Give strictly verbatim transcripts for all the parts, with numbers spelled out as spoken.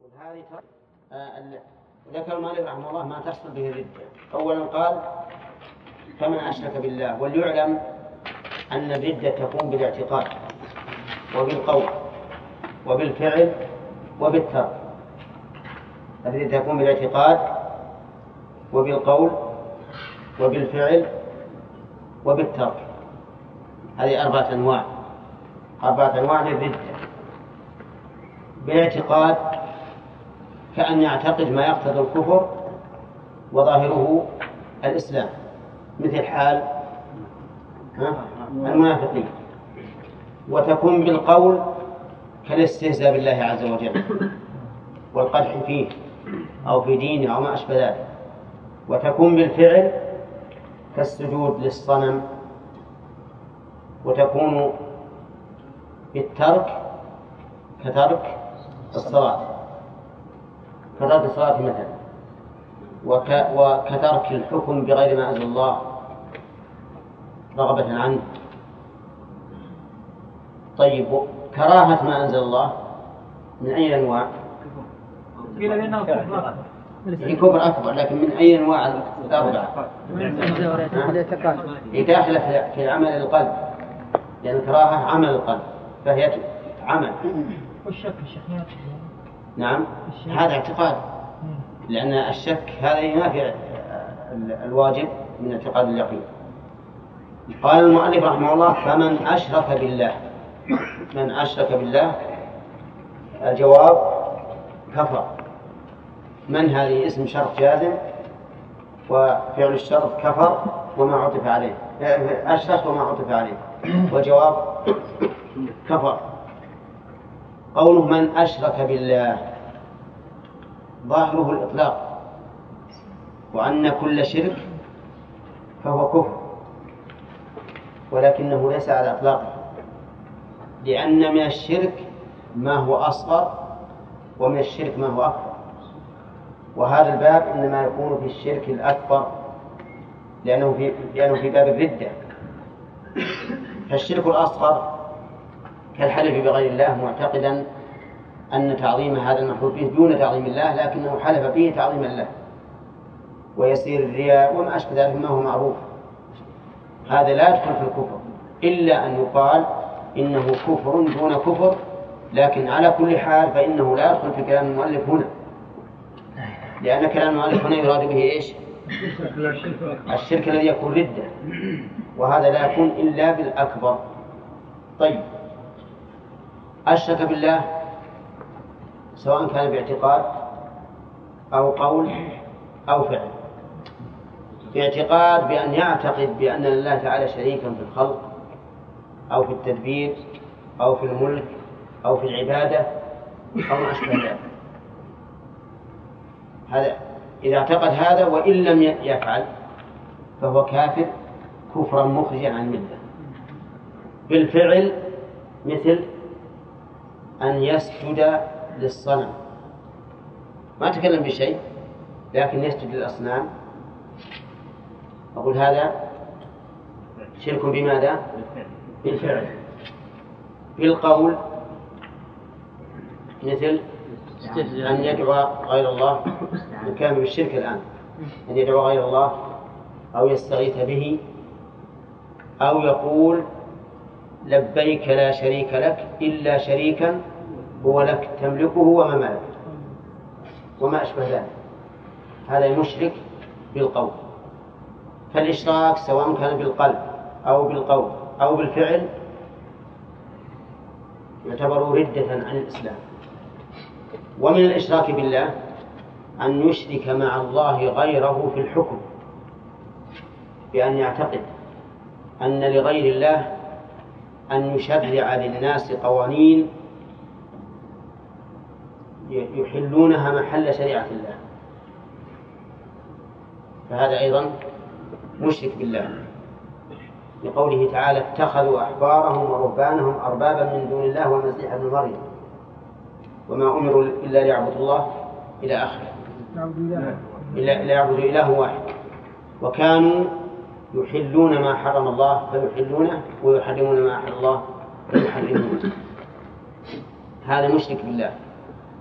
هذه آه ذكر المؤلف رحمه الله ما تحصل به الردة. أولا قال فمن أشرك بالله، وليعلم أن الردة تكون بالاعتقاد وبالقول وبالفعل وبالترك. الردة تكون بالاعتقاد وبالقول وبالفعل وبالترك. هذه أربعة أنواع أربعة أنواع للردة. بالاعتقاد كأن يعتقد ما يقتضي الكفر وظاهره الإسلام، مثل حال المنافقين. وتكون بالقول كالاستهزاء بالله عز وجل والقدح فيه أو في دينه أو ما أشبه ذلك. وتكون بالفعل كالسجود للصنم. وتكون بالترك كترك الصلاة كترك الصلاة مثلا، وك وكترك الحكم بغير ما أنزل الله رغبة عنه. طيب، كراهة ما أنزل الله من أي أنواع؟ هي كفر أكبر، لكن من أي أنواع الأربعة؟ هي داخلة في عمل القلب، لأن الكراهة عمل القلب فهي عمل. والشك الشك نعم، هذا اعتقاد، لأن الشك هذا ينافي الواجب من اعتقاد اليقين. قال المؤلف رحمه الله فمن أشرك بالله. من أشرك بالله الجواب كفر. من هذه اسم شرط جازم، وفعل الشرط كفر وما عطف عليه، أشرك وما عطف عليه، والجواب كفر. قوله من أشرك بالله ظاهره الإطلاق، وأن كل شرك فهو كفر، ولكنه ليس على إطلاقه، لأن من الشرك ما هو أصغر ومن الشرك ما هو أكبر. وهذا الباب إنما يكون في الشرك الأكبر، لأنه في, لأنه في باب الردة. فالشرك الأصغر كالحلف بغير الله معتقدا أن تعظيم هذا المحلوف به دون تعظيم الله، لكنه حلف به تعظيم الله، ويسير الرياء وما أشبه ذلك ما هو معروف. هذا لا يدخل في الكفر، إلا أن يقال إنه كفر دون كفر. لكن على كل حال فإنه لا يدخل في كلام المؤلف هنا، لأن كلام المؤلف هنا يراد به إيش؟ الشرك الذي يكون ردة، وهذا لا يكون إلا بالأكبر. طيب، أشرك بالله سواء كان باعتقاد أو قول أو فعل. باعتقاد بأن يعتقد بأن لله تعالى شريكا في الخلق أو في التدبير أو في الملك أو في العبادة أو ما أشبه ذلك. هذا إذا اعتقد هذا وإن لم يفعل فهو كافر كفرا مخرجا عن الملة. بالفعل مثل أن يسجد للصنم، ما تكلم بشيء لكن يسجد للأصنام، أقول هذا شرك بماذا؟ بالفعل. بالقول مثل أن يدعو غير الله، كان بالشرك الآن، أن يدعو غير الله أو يستغيث به أو يقول لبيك لا شريك لك إلا شريكا هو لك تملكه وما ملك وما أشبه ذلك. هذا يشرك بالقول. فالإشراك سواء كان بالقلب أو بالقول أو بالفعل يعتبر ردة عن الإسلام. ومن الإشراك بالله أن يشرك مع الله غيره في الحكم، بأن يعتقد أن لغير الله أن يشرع للناس قوانين يحلونها محل شريعة الله، فهذا أيضا مشرك بالله. لقوله تعالى اتخذوا أحبارهم ورهبانهم أربابا من دون الله والمسيح ابن مريم وما أمروا إلا ليعبدوا الله إلى آخره، إلا ليعبدوا إله واحد. وكانوا يحلون ما حرم الله فيحلونه ويحرمون ما أحل الله فيحرمونه. هذا مشرك بالله.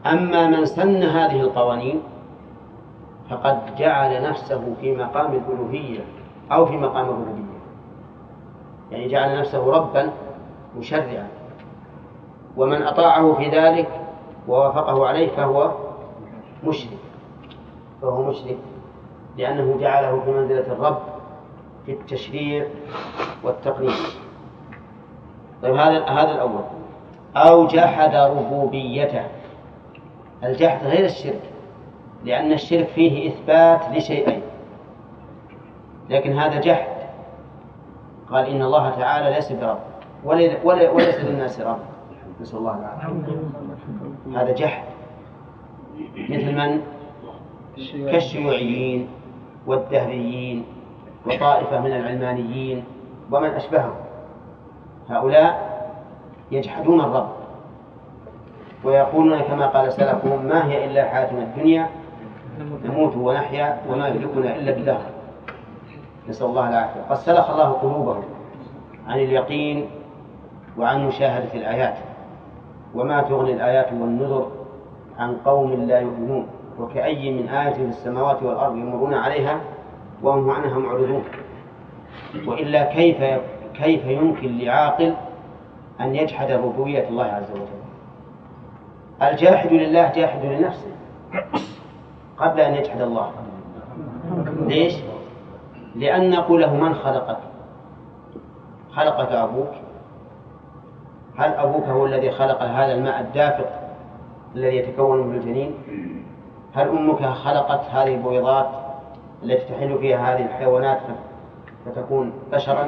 أما من سن هذه القوانين فقد جعل نفسه في مقام الألوهية أو في مقام الربوبية، يعني جعل نفسه ربا مشرعا، ومن أطاعه في ذلك ووافقه عليه فهو مشرك فهو مشرك لأنه جعله في منزلة الرب في التشريع والتقنين. طيب هذا هذا الأول. أو جحد ربوبيته. الجحد غير الشرك، لأن الشرك فيه إثبات لشيئين، لكن هذا جحد. قال إن الله تعالى ليس برب وليس للناس رب، نسأل الله العافية. هذا جحد مثل من؟ كالشيوعيين والدهريين وطائفة من العلمانيين ومن أشبههم. هؤلاء يجحدون الرب ويقولون كما قال سلفهم: ما هي إلا حياتنا الدنيا نموت ونحيا وما يهلكنا إلا بالدهر. نسأل الله العافية. قد سلخ الله قلوبهم عن اليقين وعن مشاهدة الآيات، وما تغني الآيات والنذر عن قوم لا يؤمنون، وكأي من آية في السماوات والأرض يمرون عليها وهم عنها معرضون. وإلا كيف كيف يمكن لعاقل أن يجحد ربوبية الله عز وجل؟ الجاحد لله جاحد لنفسه قبل أن يجحد الله. ليش؟ لأن نقول له: من خلقك؟ خلقك أبوك؟ هل أبوك هو الذي خلق هذا الماء الدافق الذي يتكون من الجنين؟ هل أمك خلقت هذه البويضات التي تحل فيها هذه الحيوانات فتكون بشرا؟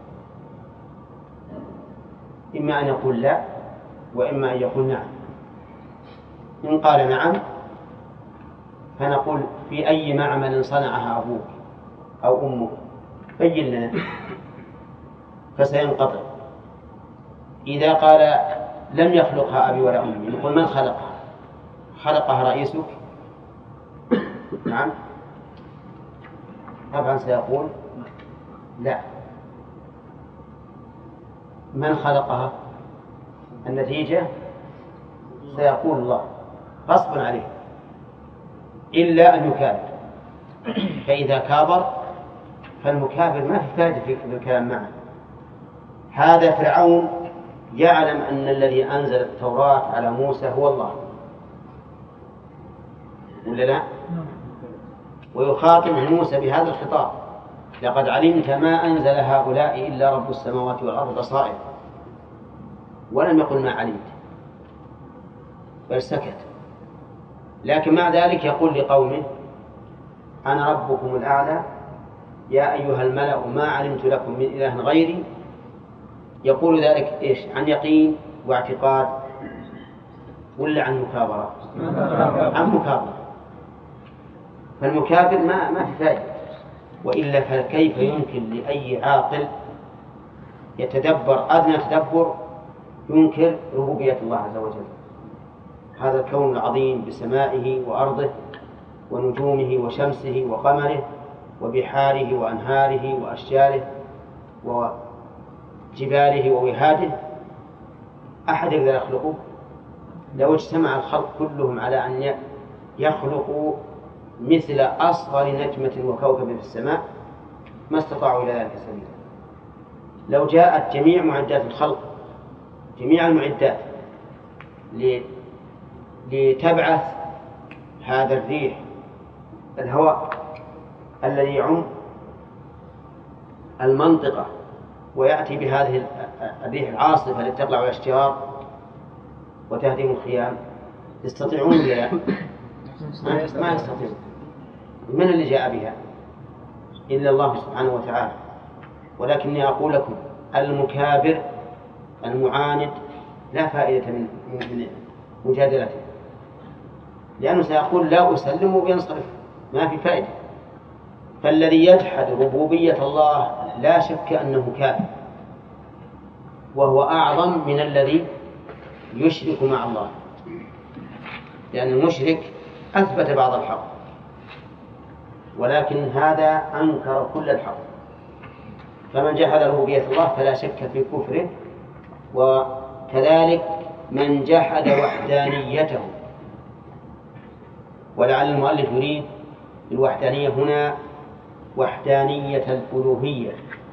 إما أن يقول لا، وإما أن يقول نعم. إن قال نعم فنقول: في أي معمل صنعها أبوك أو أمك؟ بين لنا. فسينقطع. إذا قال لم يخلقها أبي ولا أمي، نقول: من خلقها؟ خلقها رئيسك؟ نعم. طبعا سيقول لا. من خلقها؟ النتيجة سيقول الله غصبا عليه، إلا أن يكابر. فإذا كابر فالمكابر ما في فائدة في الكلام معه. هذا فرعون يعلم أن الذي أنزل التوراة على موسى هو الله، ولا لا؟ ويخاطب موسى بهذا الخطاب: لقد علمت ما أنزل هؤلاء إلا رب السماوات والأرض بصائر. ولم يقل ما علمت، بل سكت. لكن مع ذلك يقول لقومه: أنا ربكم الأعلى يا أيها الملأ ما علمت لكم من إله غيري. يقول ذلك إيش؟ عن يقين واعتقاد ولا عن مكابرة؟ عن مكابرة. فالمكابر ما ما في فائدة. وإلا فكيف يمكن لأي عاقل يتدبر أدنى تدبر ينكر ربوبية الله عز وجل؟ هذا الكون العظيم بسمائه وأرضه ونجومه وشمسه وقمره وبحاره وأنهاره وأشجاره وجباله ووهاده، أحد يقدر يخلقه؟ لو اجتمع الخلق كلهم على أن يخلقوا مثل أصغر نجمة وكوكب في السماء ما استطاعوا إلى ذلك سبيلا. لو جاءت جميع معدات الخلق، جميع المعدات، لتبعث هذا الريح الهواء الذي يعم المنطقة ويأتي بهذه الريح العاصفة التي تقلع الأشجار وتهدم الخيام، يستطيعون ولا لا؟ ما يستطيعون. من اللي جاء بها؟ إلا الله سبحانه وتعالى. ولكني أقول لكم: المكابر المعاند لا فائدة من مجادلته، لأنه سيقول لا أسلم وينصرف، ما في فائدة. فالذي يجحد ربوبية الله لا شك أنه كافر، وهو أعظم من الذي يشرك مع الله، لأن المشرك أثبت بعض الحق ولكن هذا أنكر كل الحق. فمن جحد ربوبية الله فلا شك في كفره، وكذلك من جحد وحدانيته ولعل المؤلف يريد الوحدانية هنا وحدانية الألوهية،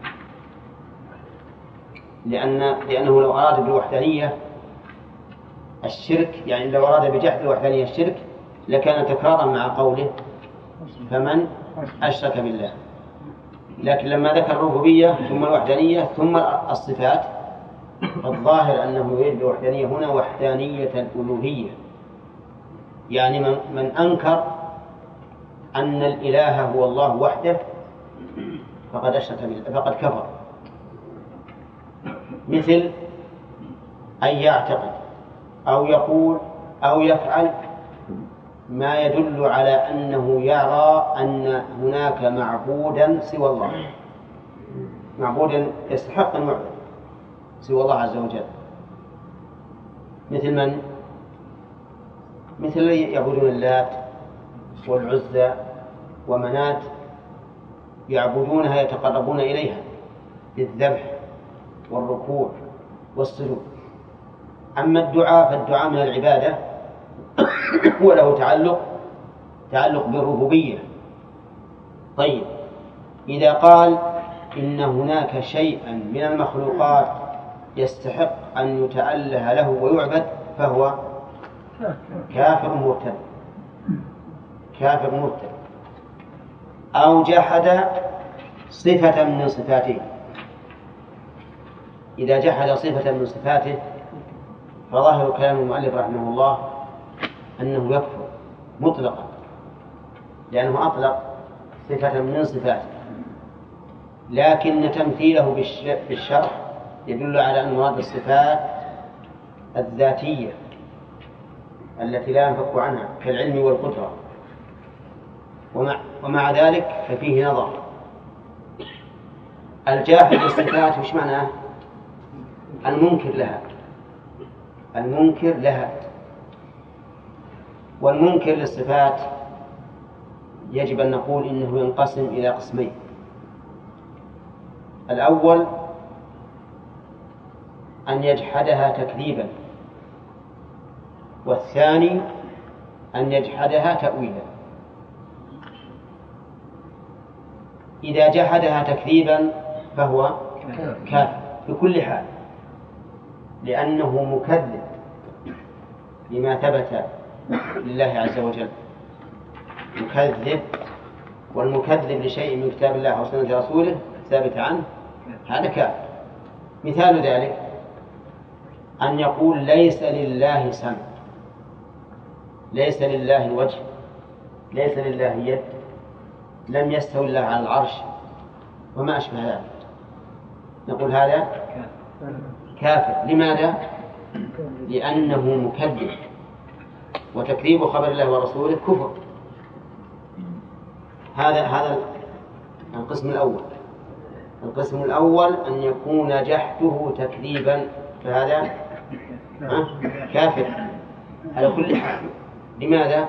لأن لأنه لو أراد بالوحدانية الشرك، يعني لو أراد بجحد الوحدانية الشرك لكان تكرارا مع قوله فمن أشرك بالله. لكن لما ذكر الربوبية ثم الوحدانية ثم الصفات فالظاهر أنه يريد بالوحدانية هنا وحدانية الألوهية، يعني من, من أنكر أن الإله هو الله وحده فقد أشرك بالله، فقد كفر. مثل أن يعتقد أو يقول أو يفعل ما يدل على أنه يرى أن هناك معبودا سوى الله، معبودا يستحق أن يعبد سوى الله عز وجل. مثل من؟ مثل يعبدون اللات والعزى ومنات، يعبدونها يتقربون إليها بالذبح والركوع والسجود. أما الدعاء فالدعاء من العبادة وله تعلق تعلق بالربوبية. طيب، إذا قال إن هناك شيئا من المخلوقات يستحق أن يتأله له ويعبد فهو كافر مرتد، كافر مرتد. أو جحد صفة من صفاته، إذا جحد صفة من صفاته فظاهر كلام المؤلف رحمه الله أنه يكفر مطلقا، لأنه أطلق صفة من صفاته، لكن تمثيله بالشرح يدل على أن مراد الصفات الذاتية التي لا ينفك عنها كالعلم والقدرة. ومع, ومع ذلك ففيه نظر. الجاحد للصفات وش معناه؟ المنكر لها، المنكر لها. والمنكر للصفات يجب أن نقول إنه ينقسم إلى قسمين. الأول أن يجحدها تكذيبا، والثاني أن يجحدها تأويلا. إذا جحدها تكذيبا فهو كافر بكل حال، لأنه مكذب لما ثبت لله عز وجل، مكذب. والمكذب لشيء من كتاب الله وسنة رسوله ثابت عنه هذا كافر. مثال ذلك أن يقول ليس لله سمع، ليس لله وجه، ليس لله يد، لم يستوي الله على العرش وما أشبه ذلك، نقول هذا كافر. لماذا؟ لأنه مكذب، وتكذيب خبر الله ورسوله كفر. هذا هذا القسم الأول. القسم الأول أن يكون جحده تكذيبا فهذا كافر على كل حال. لماذا؟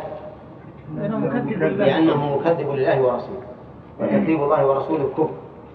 لأنه مكذب لله ورسوله، وتكذيب الله ورسوله كفر.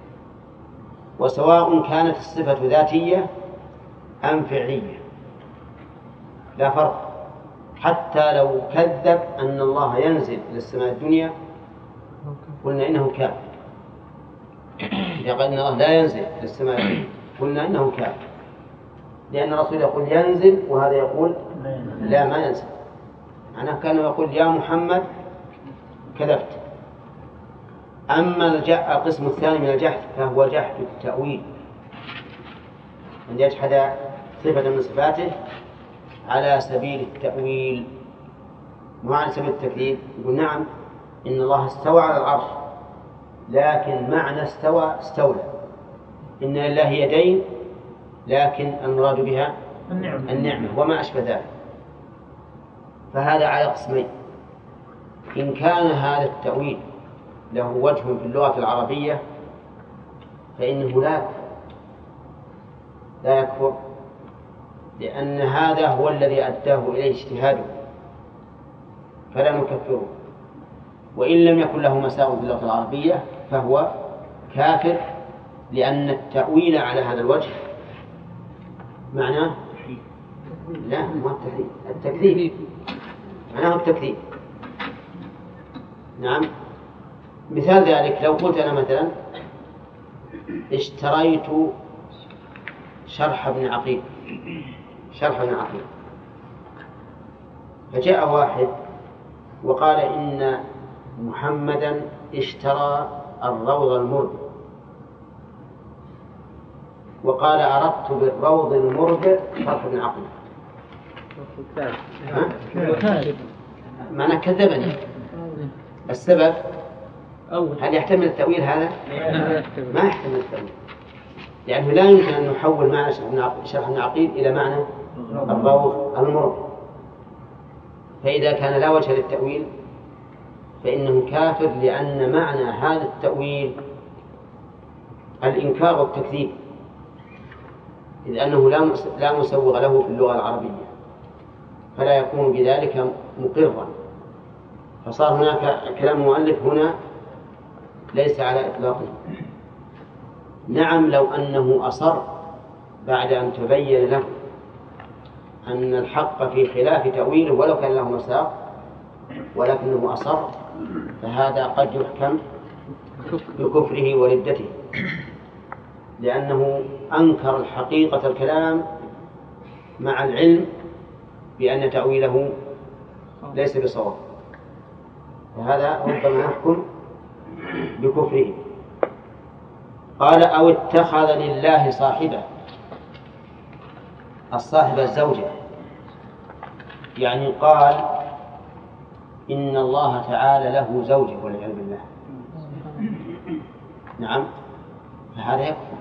وسواء كانت الصفة ذاتية أم فعلية لا فرق. حتى لو كذب أن الله ينزل إلى السماء الدنيا قلنا إنه كافر. إذا قال إن الله لا ينزل إلى السماء الدنيا قلنا إنه كافر، لأن الرسول يقول ينزل وهذا يقول لا ما ينزل. معناه كان يقول يا محمد كذبت. أما القسم الثاني من الجحد فهو جحد التأويل، أن يجحد صفة من صفاته على سبيل التأويل مو على سبيل التكذيب. يقول نعم إن الله استوى على العرش، لكن معنى استوى استولى، إن لله يدين لكن المراد بها النعمة, النعمة وما أشبه ذلك. فهذا على قسمين. إن كان هذا التأويل له وجه في اللغة العربية فإنه لا يكفر، لا يكفر، لأن هذا هو الذي أداه إليه اجتهاده فلا نكفره. وإن لم يكن له مساء في اللغة العربية فهو كافر، لأن التأويل على هذا الوجه معناه لا مو التحريف، التكذيب، معناه التكذيب. نعم. مثال ذلك لو قلت أنا مثلا اشتريت شرح ابن عقيل، شرح ابن عقيل، فجاء واحد وقال إن محمدا اشترى الروض المربع، وقال أردت بالروض المربع شرح ابن عقيل، معنى كذبني. السبب هل يحتمل التأويل هذا؟ ما يحتمل التأويل، لأنه لا يمكن أن نحول معنى شرح ابن عقيل إلى معنى الروض المربع. فإذا كان لا وجه للتأويل فإنه كافر، لأن معنى هذا التأويل الإنكار والتكذيب، إذ أنه لا مسوغ له في اللغة العربية، فلا يكون بذلك مقرا. فصار هناك كلام المؤلف هنا ليس على إطلاقه. نعم، لو أنه أصر بعد أن تبين له أن الحق في خلاف تأويله ولو كان له مساق، ولكنه أصر، فهذا قد يحكم بكفره وردته، لأنه أنكر الحقيقة الكلام مع العلم بأن تأويله ليس بصواب، فهذا ربما يحكم بكفره. قال أو اتخذ لله صاحبة، الصاحبة الزوجة، يعني قال إن الله تعالى له زوجة والعياذ بالله، نعم، فهذا يكفر.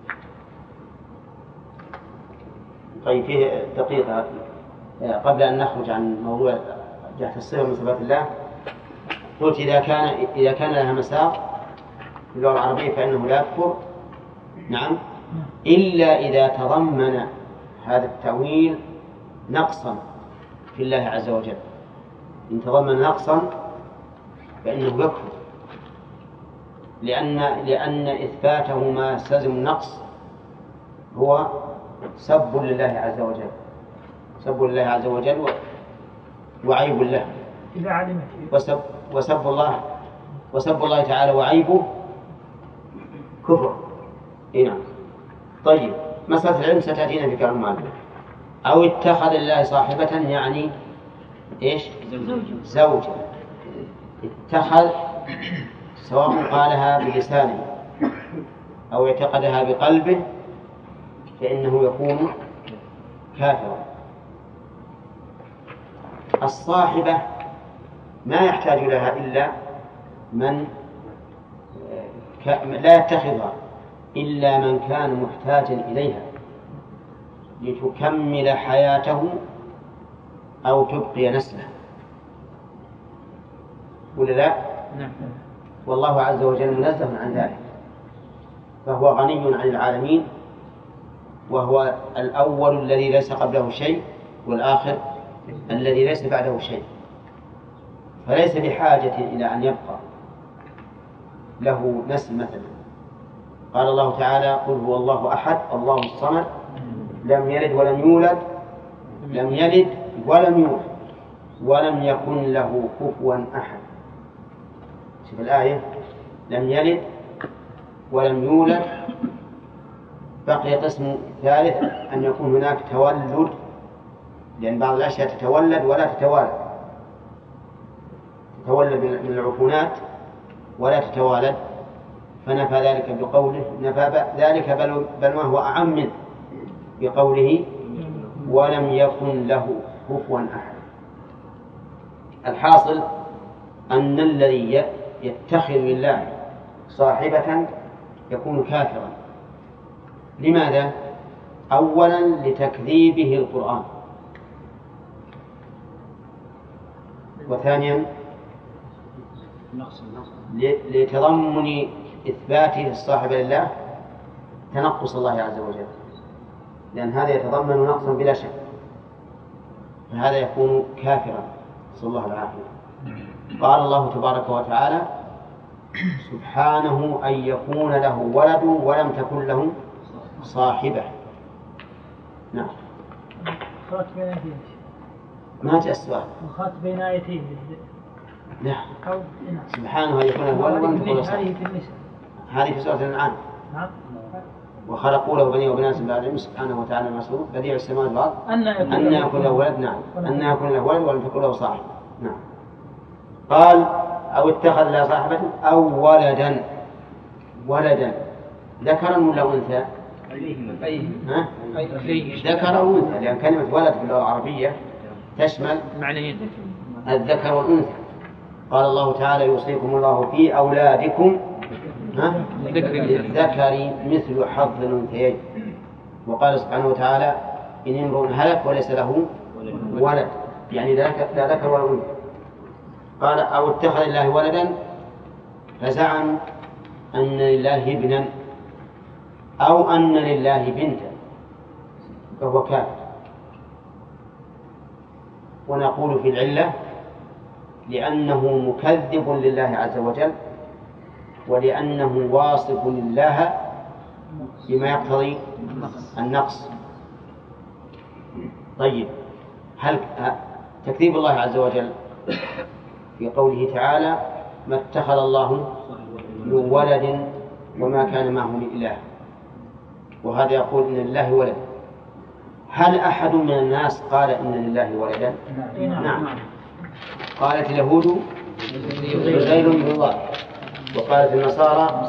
طيب فيه دقيقة قبل أن نخرج عن موضوع جهة الصفة من صفات الله، قلت إذا كان إذا كان لها مساق في اللغة العربية فإنه لا يكفر، نعم، إلا إذا تضمن هذا التأويل نقصا في الله عز وجل. إن تضمن نقصا فإنه يكفر، لأن لأن إثباته ما يستلزم النقص هو سب لله عز وجل، سب لله عز وجل وعيب له، وسب وسب الله وسب الله تعالى وعيبه كفر. نعم. طيب مسألة العلم ستأتينا في كلام المؤلف. أو اتخذ لله صاحبة يعني إيش؟ زوجة. اتخذ سواء قالها بلسانه أو اعتقدها بقلبه فإنه يكون كافرا. الصاحبة ما يحتاج لها إلا من لا يتخذها إلا من كان محتاجا إليها لتكمل حياته أو تبقي نسله، ولا لا؟ نعم. والله عز وجل منزه عن ذلك، فهو غني عن العالمين، وهو الأول الذي ليس قبله شيء والآخر الذي ليس بعده شيء، فليس بحاجة إلى أن يبقى له نسل. مثلا قال الله تعالى قل هو الله أحد الله الصمد لم يلد ولم يولد لم يلد ولم يولد ولم يكن له كفوا أحد. شوف الآية، لم يلد ولم يولد. بقي قسم ثالث أن يكون هناك تولد، لأن بعض الأشياء تتولد ولا تتوالد، تتولد من العفونات ولا تتوالد، فنفى ذلك بقوله نفى ذلك بل, بل ما هو أعم منه بقوله ولم يكن له كفوا أحد. الحاصل أن الذي يتخذ لله صاحبة يكون كافرا. لماذا؟ أولا لتكذيبه القرآن، وثانيا لتضمن إثباته الصاحبة لله تنقص الله عز وجل، لأن هذا يتضمن نقصا بلا شك، فهذا يكون كافرا، نسأل الله العافية. قال الله تبارك وتعالى سبحانه أن يكون له ولد ولم تكن له صاحبة. نعم. خات بين آيتين. ما جاء السؤال. خات بين آيتين لا سبحانه يكون له ولد ولم تكن له صاحبة. هذه في سورة الأنعام. وخلقوا له بنين وبنات من بعدهم سبحانه وتعالى المسؤول بديع السماوات والأرض أن يكون له ولد. نعم أن يكون له ولد ولم تكن له صاحبة. نعم. قال أو اتخذ له صاحبة أو ولدا. ولدا ذكرا ولا أنثى؟ ها؟ ذكر وأنثى، لأن كلمة ولد في اللغة العربية تشمل الذكر والأنثى. قال الله تعالى يوصيكم الله في أولادكم للذكر مثل حظ الأنثيين. وقال سبحانه وتعالى إن امرؤ هلك وليس له ولد، يعني لا ذكر ولا أنثى. قال أو اتخذ الله ولدا فزعم أن لله ابنا أو أن لله بنتا فهو كافر. ونقول في العلة لأنه مكذب لله عز وجل، ولأنه واصف لله بما يقتضي النقص. طيب، هل تكذيب الله عز وجل في قوله تعالى ما اتخذ الله من ولد وما كان معه من إله، وهذا يقول إن لله ولد. هل أحد من الناس قال إن لله ولدا؟ نعم. قالت اليهود عزير ابن الله، وقالت النصارى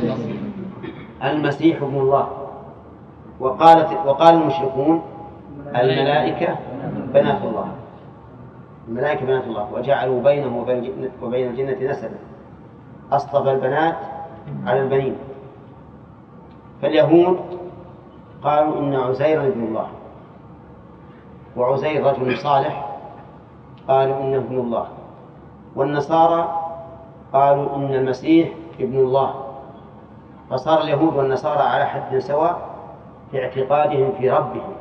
المسيح ابن الله، وقالت وقال المشركون الملائكة بنات الله. الملائكة بنات الله، وجعلوا بينه وبين الجنة نسبا، أصطفى البنات على البنين. فاليهود قالوا إن عزير ابن الله، وعزير رجل صالح قالوا إنه ابن الله، والنصارى قالوا إن المسيح ابن الله. فصار اليهود والنصارى على حد سواء في اعتقادهم في ربهم.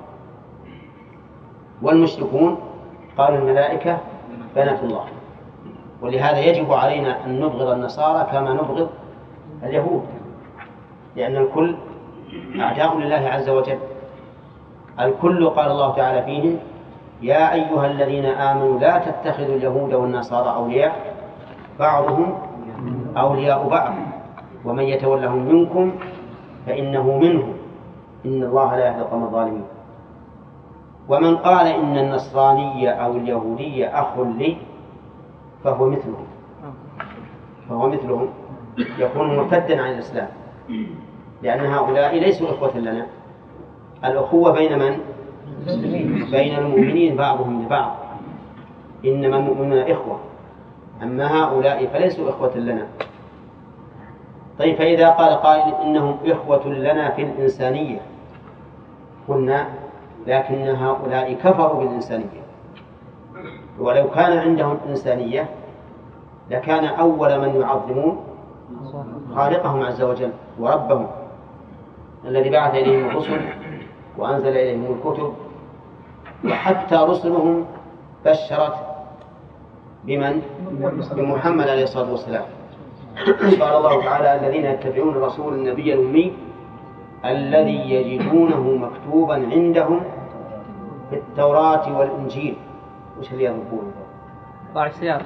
والمشركون قالوا الملائكة بنات الله. ولهذا يجب علينا أن نبغض النصارى كما نبغض اليهود، لأن الكل أعداء لله عز وجل. الكل قال الله تعالى فيهم يا أيها الذين آمنوا لا تتخذوا اليهود والنصارى أولياء بعضهم أولياء بعض ومن يتولهم منكم فإنه منهم إن الله لا يهدي القوم الظالمين. ومن قال إن النصرانية أو اليهودية أخ لي فهو مثلهم فهو مثلهم يكون مرتدا عن الإسلام، لأن هؤلاء ليسوا إخوة لنا. الأخوة بين من؟ بين المؤمنين بعضهم لبعض، إنما المؤمنون إخوة، أما هؤلاء فليسوا إخوة لنا. طيب، فإذا قال قائل إنهم إخوة لنا في الإنسانية قلنا لكن هؤلاء كفروا بالإنسانية، ولو كان عندهم إنسانية لكان أول من يعظمون خالقهم عز وجل وربهم الذي بعث إليهم الرسل وأنزل إليهم الكتب، وحتى رسلهم بشرت بمن؟ بمحمد عليه الصلاة والسلام. قال الله تعالى الذين يتبعون الرسول النبي الأمي الذي يجدونه مكتوبا عندهم في التوراة والإنجيل. وش اللي يضربونه؟ طاع السيارة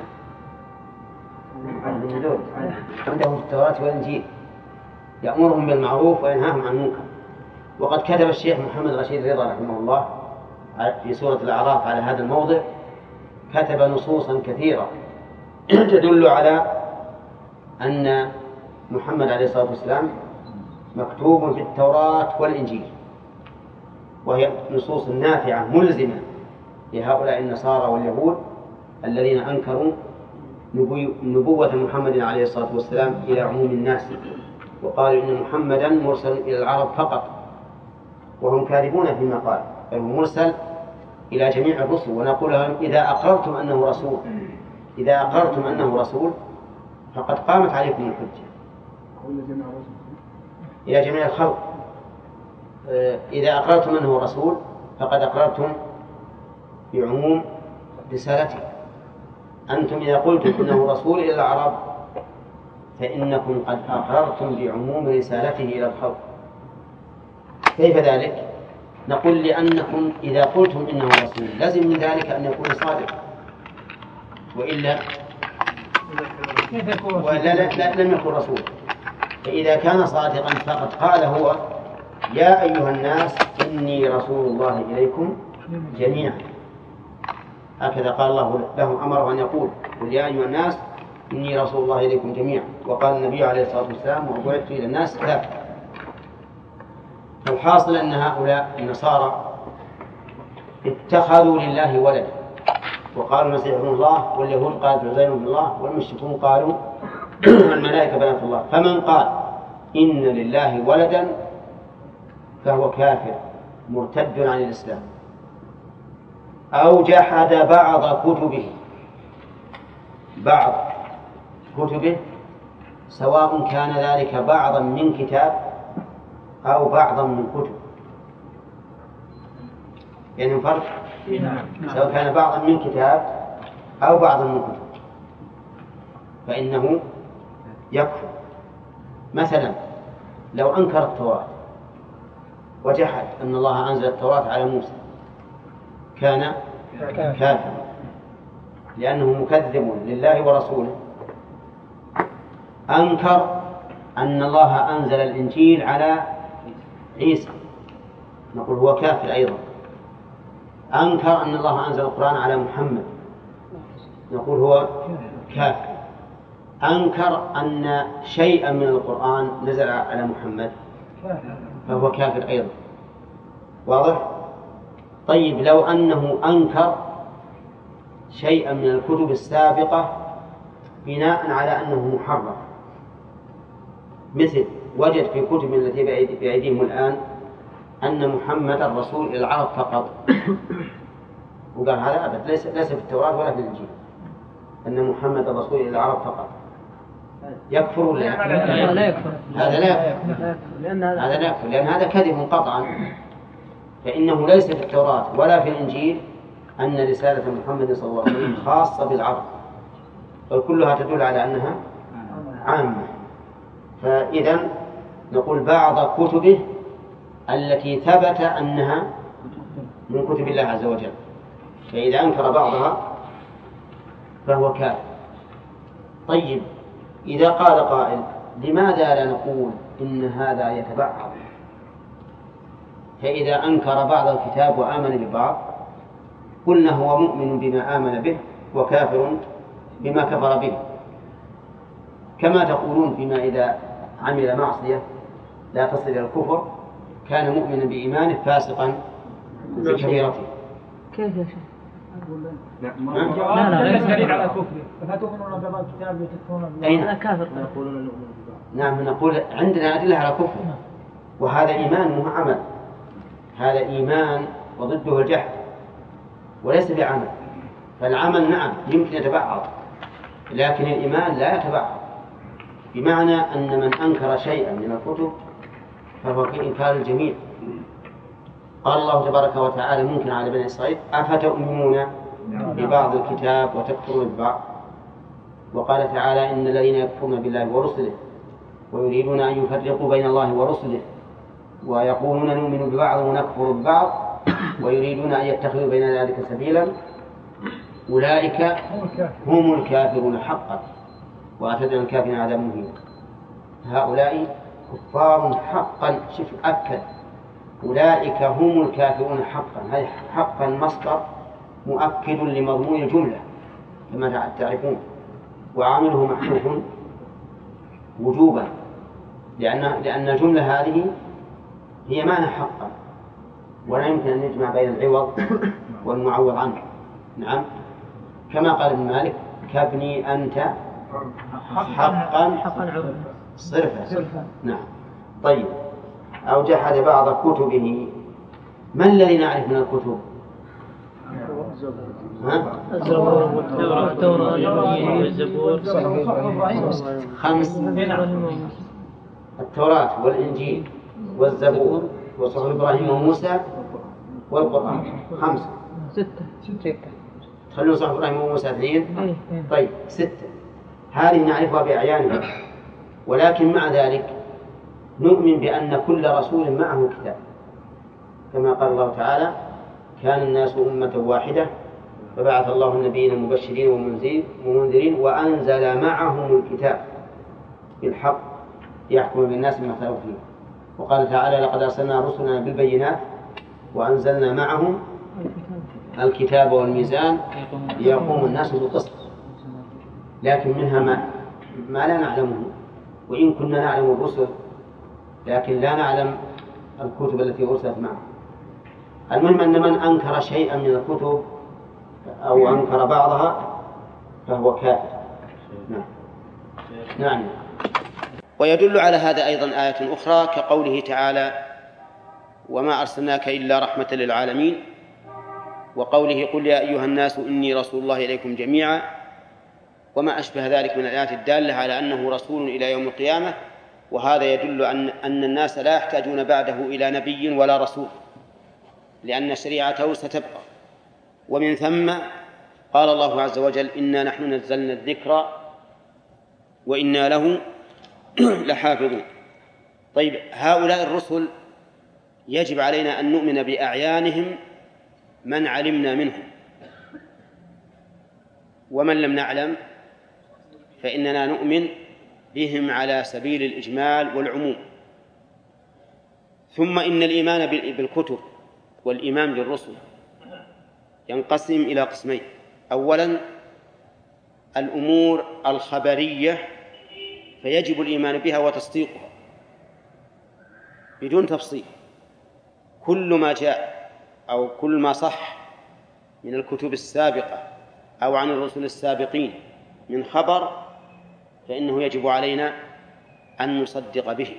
عندهم في التوراة والإنجيل يأمرهم بالمعروف وينهاهم عن المنكر. وقد كتب الشيخ محمد رشيد رضا رحمه الله في سورة الأعراف على هذا الموضع، كتب نصوصا كثيرة تدل على أن محمد عليه الصلاة والسلام مكتوب في التوراة والإنجيل، وهي نصوص نافعة ملزمة لهؤلاء النصارى واليهود الذين أنكروا نبوة محمد عليه الصلاة والسلام إلى عموم الناس، وقالوا إن محمدا مرسل إلى العرب فقط، وهم كاذبون فيما قال، بل هو مرسل إلى جميع الرسل. ونقول لهم إذا أقررتم أنه رسول إذا أقررتم أنه رسول فقد قامت عليكم الحجة إلى جميع الخلق. إذا أقررتم أنه رسول فقد أقررتم بعموم رسالته. أنتم إذا قلتم أنه رسول إلى الأعراب فإنكم قد أقررتم بعموم رسالته إلى الخلق. كيف ذلك؟ نقول لأنكم إذا قلتم إنه رسول لازم من ذلك أن يكون صادق، وإلا ولا لا لا لم يكن رسول. فإذا كان صادقا فقد قال هو يا أيها الناس إني رسول الله إليكم جميعا، هكذا قال الله له، أمره أن يقول قل يا أيها الناس إني رسول الله إليكم جميعا. وقال النبي عليه الصلاة والسلام وبعثت إلى الناس كافة. الحاصل أن هؤلاء النصارى اتخذوا لله ولدا وقالوا المسيح ابن الله، واليهود قالت عزير ابن الله، والمشركون قالوا الملائكة بنات الله. فمن قال إن لله ولدا فهو كافر مرتد عن الإسلام أو جحد بعض كتبه بعض كتبه سواء كان ذلك بعضا من كتاب أو بعضا من كتب، يعني فرق سواء كان بعضا من كتاب أو بعضا من كتب فإنه يكفر. مثلا لو أنكر التوراة وجحد أن الله أنزل التوراة على موسى كان كافرا لأنه مكذب لله ورسوله. أنكر أن الله أنزل الإنجيل على عيسى نقول هو كافر أيضا. أنكر أن الله أنزل القرآن على محمد نقول هو كافر. أنكر أن شيئا من القرآن نزل على محمد فهو كافر أيضا. واضح؟ طيب لو أنه أنكر شيئا من الكتب السابقة بناء على أنه محرف، مثل وجد في كتب التي بأيديهم الآن أن محمد الرسول إلى العرب فقط وقال هذا أبد ليس ليس في التوراة ولا في الإنجيل أن محمد الرسول إلى العرب فقط، يكفر ولا لا يكفر؟ هذا لا يكفر، هذا لا يكفر لأن هذا كذب قطعا. فإنه ليس في التوراة ولا في الإنجيل أن رسالة محمد صلى الله عليه وسلم خاصة بالعرب، بل كلها تدل على أنها عامة. فإذا نقول بعض كتبه التي ثبت أنها من كتب الله عز وجل، فإذا أنكر بعضها فهو كافر. طيب إذا قال قائل لماذا لا نقول إن هذا يتبعض؟ فإذا أنكر بعض الكتاب وآمن ببعض قلنا هو مؤمن بما آمن به وكافر بما كفر به، كما تقولون فيما إذا عمل معصية لا تصل إلى الكفر كان مؤمنا بإيمانه فاسقا بكبيرته. كيف يا شيخ؟ لا لا لا ليس دليل على كفره، فتؤمنون ببعض الكتاب وتكفرون ببعض. أنا كافر. نعم نقول عندنا أدلة على كفر، وهذا إيمان مو عمل، هذا إيمان وضده الجحد وليس بعمل. فالعمل نعم يمكن يتبعض لكن الإيمان لا يتبعض، بمعنى أن من أنكر شيئا من الكتب فهو في إنكار الجميع. قال الله تبارك وتعالى ممكن على بني إسرائيل أفتؤمنون ببعض الكتاب وتكفرون ببعض. وقال تعالى إن الذين يكفرون بالله ورسله ويريدون أن يفرقوا بين الله ورسله ويقولون نؤمن ببعض ونكفر ببعض ويريدون أن يتخذوا بين ذلك سبيلا أولئك هم الكافرون حقا وأعتدنا الكافرين عذابا مهينا. هؤلاء كفار حقا، شوف أكد أولئك هم الكافرون حقا، هذه حقا مصدر مؤكد لمضمون الجملة كما تعرفون، وعامله محذوف وجوبا لأن لأن الجملة هذه هي معنى حقا ولا يمكن أن نجمع بين العوض والمعوض عنه. نعم كما قال ابن مالك كابني أنت حقا صرفا. نعم. طيب أو جحد بعض كتبه. ما الذي نعرف من الكتب؟ الزبور والتوراة والزبور خمس: التوراة والإنجيل والزبور وصحف إبراهيم وموسى والقرآن. خمسة. ستة. ستة. خلوا صحف إبراهيم وموسى اثنين. طيب ستة هذه نعرفها بأعيانها، ولكن مع ذلك نؤمن بأن كل رسول معه كتاب كما قال الله تعالى كان الناس أمة واحدة فبعث الله النبيين مبشرين ومنذرين وأنزل معهم الكتاب بالحق يحكم بالناس بما اختلفوا فيه. وقال تعالى لقد أرسلنا رسلنا بالبينات وأنزلنا معهم الكتاب والميزان ليقوم الناس بالقسط. لكن منها ما, ما لا نعلمه، وإن كنا نعلم الرسل لكن لا نعلم الكتب التي أرسلت معه. المهم أن من أنكر شيئا من الكتب أو أنكر بعضها فهو كافر. نعم. نعم. ويدل على هذا أيضا آية أخرى كقوله تعالى وما أرسلناك إلا رحمة للعالمين، وقوله قل يا أيها الناس إني رسول الله إليكم جميعا، وما أشبه ذلك من الآيات الدالة على أنه رسول إلى يوم القيامة. وهذا يدل أن أن الناس لا يحتاجون بعده إلى نبي ولا رسول، لأن شريعته ستبقى. ومن ثم قال الله عز وجل إنا نحن نزلنا الذكر وإنا له لحافظون. طيب، هؤلاء الرسل يجب علينا أن نؤمن بأعيانهم من علمنا منهم، ومن لم نعلم فإننا نؤمن بهم على سبيل الإجمال والعموم. ثم إن الإيمان بالكتب والإيمان بالرسل ينقسم إلى قسمين. أولا الأمور الخبرية فيجب الإيمان بها وتصديقها بدون تفصيل. كل ما جاء أو كل ما صح من الكتب السابقة أو عن الرسل السابقين من خبر فإنه يجب علينا أن نصدق به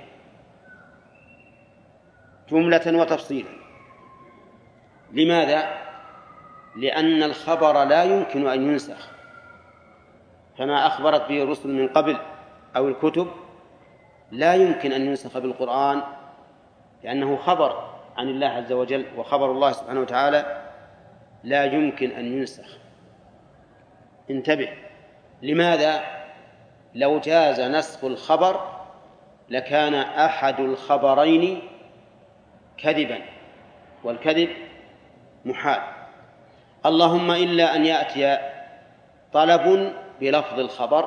جملة وتفصيلا. لماذا؟ لأن الخبر لا يمكن أن ينسخ، فما أخبرت به الرسل من قبل أو الكتب لا يمكن أن ينسخ بالقرآن، لأنه خبر عن الله عز وجل، وخبر الله سبحانه وتعالى لا يمكن أن ينسخ. انتبه، لماذا؟ لو جاز نسخ الخبر لكان أحد الخبرين كذبا، والكذب محال، اللهم إلا أن يأتي طلب بلفظ الخبر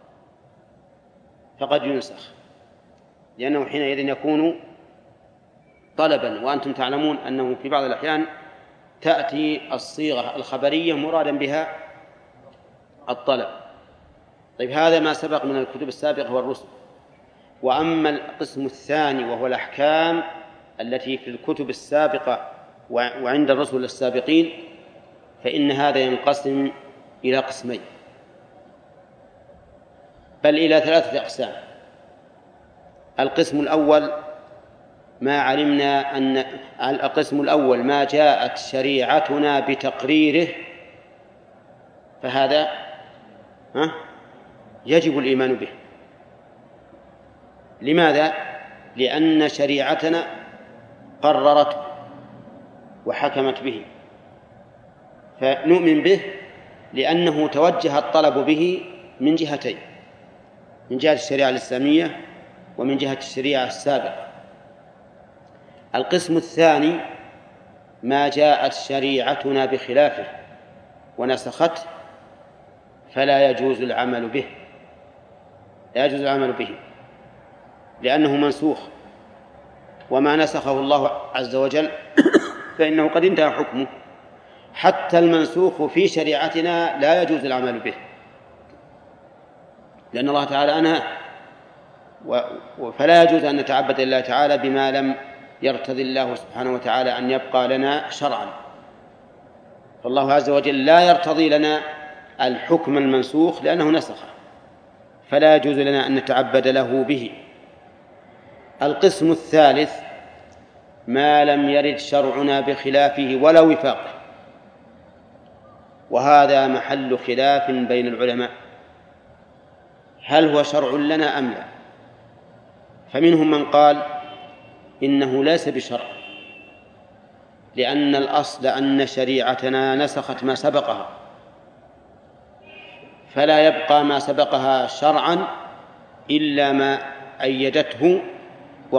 فقد ينسخ، لأنه حينئذ يكون طلبا، وأنتم تعلمون أنه في بعض الأحيان تأتي الصيغة الخبرية مرادا بها الطلب. طيب، هذا ما سبق من الكتب السابقة والرسل. وأما القسم الثاني وهو الأحكام التي في الكتب السابقة وعند الرسل السابقين فإن هذا ينقسم إلى قسمين، بل إلى ثلاثة أقسام. القسم الأول ما علمنا أن القسم الأول ما جاءت شريعتنا بتقريره، فهذا ها يجب الإيمان به. لماذا؟ لأن شريعتنا قررته وحكمت به، فنؤمن به لأنه توجه الطلب به من جهتين، من جهة الشريعة الإسلامية ومن جهة الشريعة السابقة. القسم الثاني ما جاءت شريعتنا بخلافه ونسخته فلا يجوز العمل به، لا يجوز العمل به لأنه منسوخ، وما نسخه الله عز وجل فإنه قد انتهى حكمه. حتى المنسوخ في شريعتنا لا يجوز العمل به، لأن الله تعالى أنهى، فلا يجوز أن نتعبد الله تعالى بما لم يرتضي الله سبحانه وتعالى أن يبقى لنا شرعا. فالله عز وجل لا يرتضي لنا الحكم المنسوخ لأنه نسخه، فلا يجوز لنا أن نتعبد له به. القسم الثالث ما لم يرد شرعنا بخلافه ولا وفاقه، وهذا محل خلاف بين العلماء، هل هو شرع لنا أم لا؟ فمنهم من قال إنه ليس بشرع، لأن الأصل أن شريعتنا نسخت ما سبقها، فلا يبقى ما سبقها شرعا إلا ما أيدته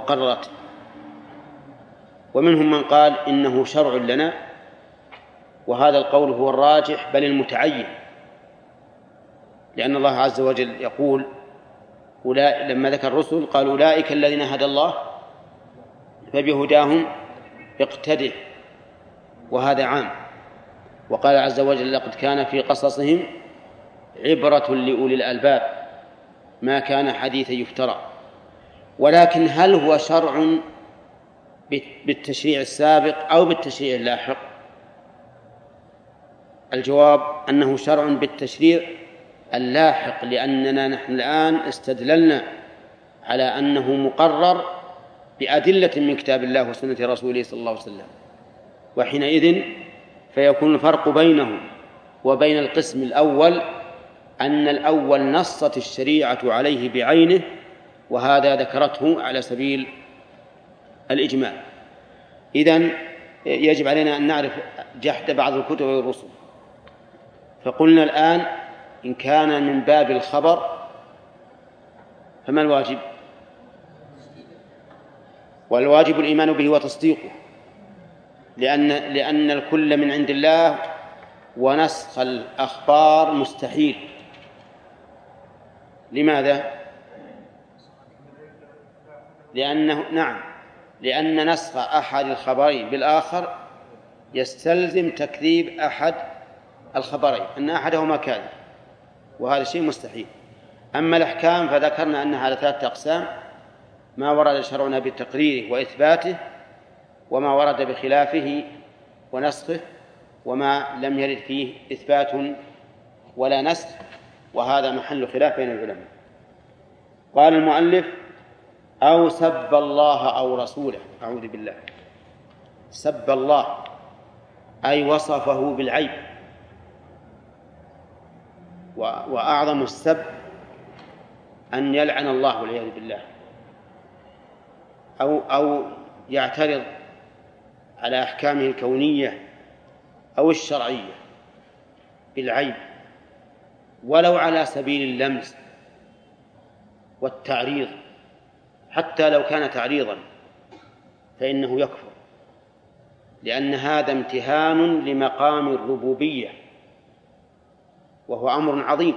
وقررته. ومنهم من قال إنه شرع لنا وهذا القول هو الراجح بل المتعين، لأن الله عز وجل يقول لما ذكر الرسل قال أولئك الذين هدى الله فبهداهم اقتده، وهذا عام. وقال عز وجل لقد كان في قصصهم عبرة لأولي الألباب ما كان حديثا يفترى. ولكن هل هو شرع بالتشريع السابق أو بالتشريع اللاحق؟ الجواب أنه شرع بالتشريع اللاحق، لأننا نحن الآن استدللنا على أنه مقرر بأدلة من كتاب الله وسنة رسوله صلى الله عليه وسلم، وحينئذ فيكون الفرق بينه وبين القسم الأول أن الأول نصت الشريعة عليه بعينه، وهذا ذكرته على سبيل الإجمال. إذن يجب علينا أن نعرف جحد بعض الكتب والرسل. فقلنا الآن إن كان من باب الخبر فما الواجب؟ والواجب الإيمان به وتصديقه، لأن لأن الكل من عند الله ونسخ الأخبار مستحيل. لماذا؟ لأنه نعم لأن نسخ أحد الخبرين بالآخر يستلزم تكذيب أحد الخبرين، أن أحدهما كاذب، وهذا شيء مستحيل. أما الأحكام فذكرنا أنها على ثلاثة أقسام: ما ورد شرعنا بتقريره وإثباته، وما ورد بخلافه ونسخه، وما لم يرد فيه إثبات ولا نسخ، وهذا محل خلاف بين العلماء. قال المؤلف: أو سب الله أو رسوله. أعوذ بالله. سب الله أي وصفه بالعيب، وأعظم السب أن يلعن الله والعياذ بالله، أو أو يعترض على أحكامه الكونية أو الشرعية بالعيب، ولو على سبيل اللمس والتعريض، حتى لو كان تعريضا فإنه يكفر، لأن هذا امتهان لمقام الربوبية، وهو أمر عظيم.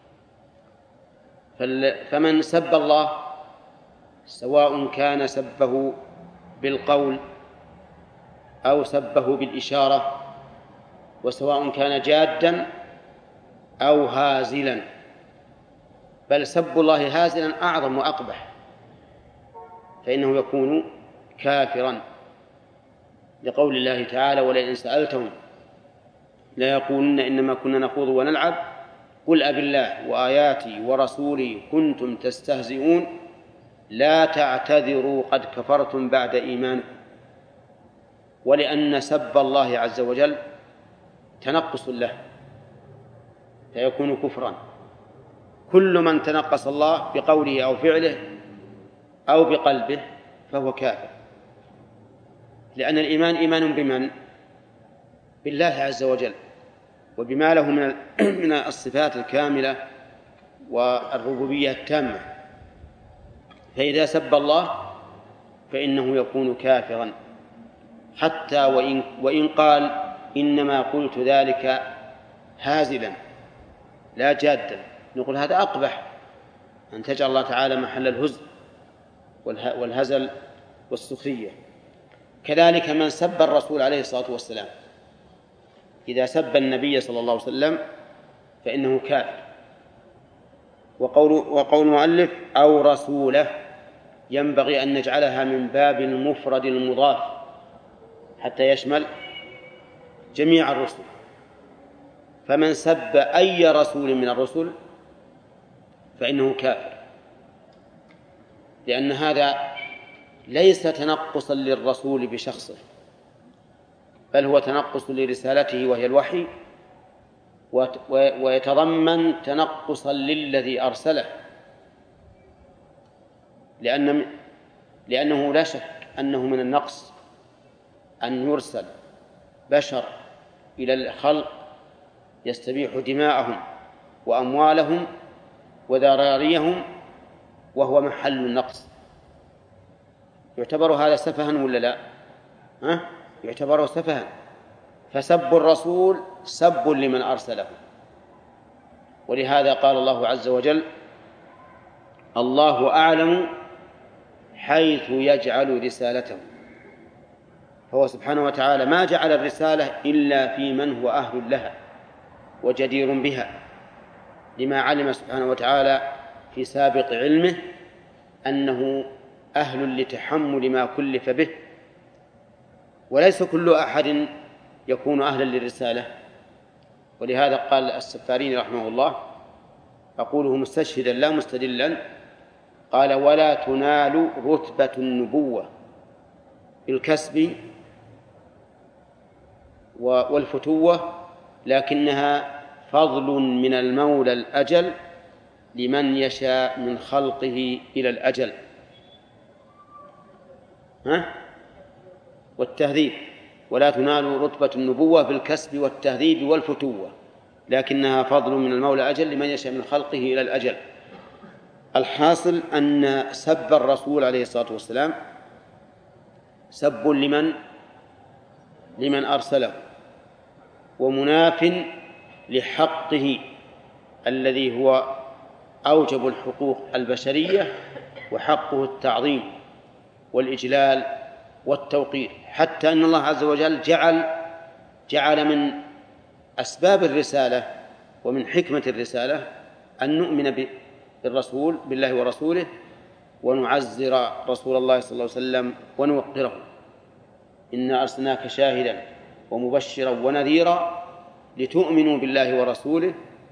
فمن سب الله سواء كان سبه بالقول أو سبه بالإشارة، وسواء كان جادا أو هازلا، بل سب الله هازلا أعظم وأقبح، فإنه يكون كافرا، لقول الله تعالى: ولئن سألتهم لا يقولن إنما كنا نخوض ونلعب قل أبالله وآياتي ورسولي كنتم تستهزئون لا تعتذروا قد كفرتم بعد إيمانكم. ولأن سب الله عز وجل تنقص له فيكون كفرا. كل من تنقص الله بقوله أو فعله أو بقلبه فهو كافر، لأن الإيمان إيمان بمن؟ بالله عز وجل، وبما له من من الصفات الكاملة والربوبية التامة. فإذا سب الله فإنه يكون كافرا، حتى وإن, وإن قال إنما قلت ذلك هازلا لا جادا، نقول هذا أقبح، أن تجعل الله تعالى محل الهزل والهزل والسخرية. كذلك من سب الرسول عليه الصلاة والسلام، إذا سب النبي صلى الله عليه وسلم فإنه كافر. وقول, وقول المؤلف أو رسوله ينبغي أن نجعلها من باب المفرد المضاف حتى يشمل جميع الرسل. فمن سب أي رسول من الرسل فإنه كافر، لأن هذا ليس تنقصا للرسول بشخصه، بل هو تنقص لرسالته وهي الوحي، ويتضمن تنقصا للذي أرسله، لأن لأنه لا شك أنه من النقص أن يرسل بشر إلى الخلق يستبيح دماءهم وأموالهم وذراريهم وهو محل النقص. يعتبر هذا سفها ولا لا؟ ها؟ يعتبر سفها. فسب الرسول سب لمن أرسله. ولهذا قال الله عز وجل: الله أعلم حيث يجعل رسالته. فهو سبحانه وتعالى ما جعل الرسالة إلا في من هو أهل لها وجدير بها، لما علم سبحانه وتعالى في سابق علمه أنه أهل لتحمل ما كلف به، وليس كل أحد يكون أهلا للرسالة. ولهذا قال السفاريني رحمه الله، أقوله مستشهدا لا مستدلا، قال: ولا تنال رتبة النبوة بالكسب والفتوة، لكنها فضل من المولى الأجل لمن يشاء من خلقه إلى الأجل. ها؟ والتهذيب: ولا تنال رتبة النبوة بالكسب والتهذيب والفتوة، لكنها فضل من المولى أجل لمن يشاء من خلقه إلى الأجل. الحاصل أن سب الرسول عليه الصلاة والسلام سب لمن لمن أرسله، ومناف لحقه الذي هو أوجب الحقوق البشرية، وحقه التعظيم والإجلال والتوقير، حتى أن الله عز وجل جعل جعل من أسباب الرسالة ومن حكمة الرسالة أن نؤمن بالرسول بالله ورسوله، ونعزر رسول الله صلى الله عليه وسلم ونوقره. إنا أرسلناك شاهدا ومبشرا ونذيرا لتؤمنوا بالله ورسوله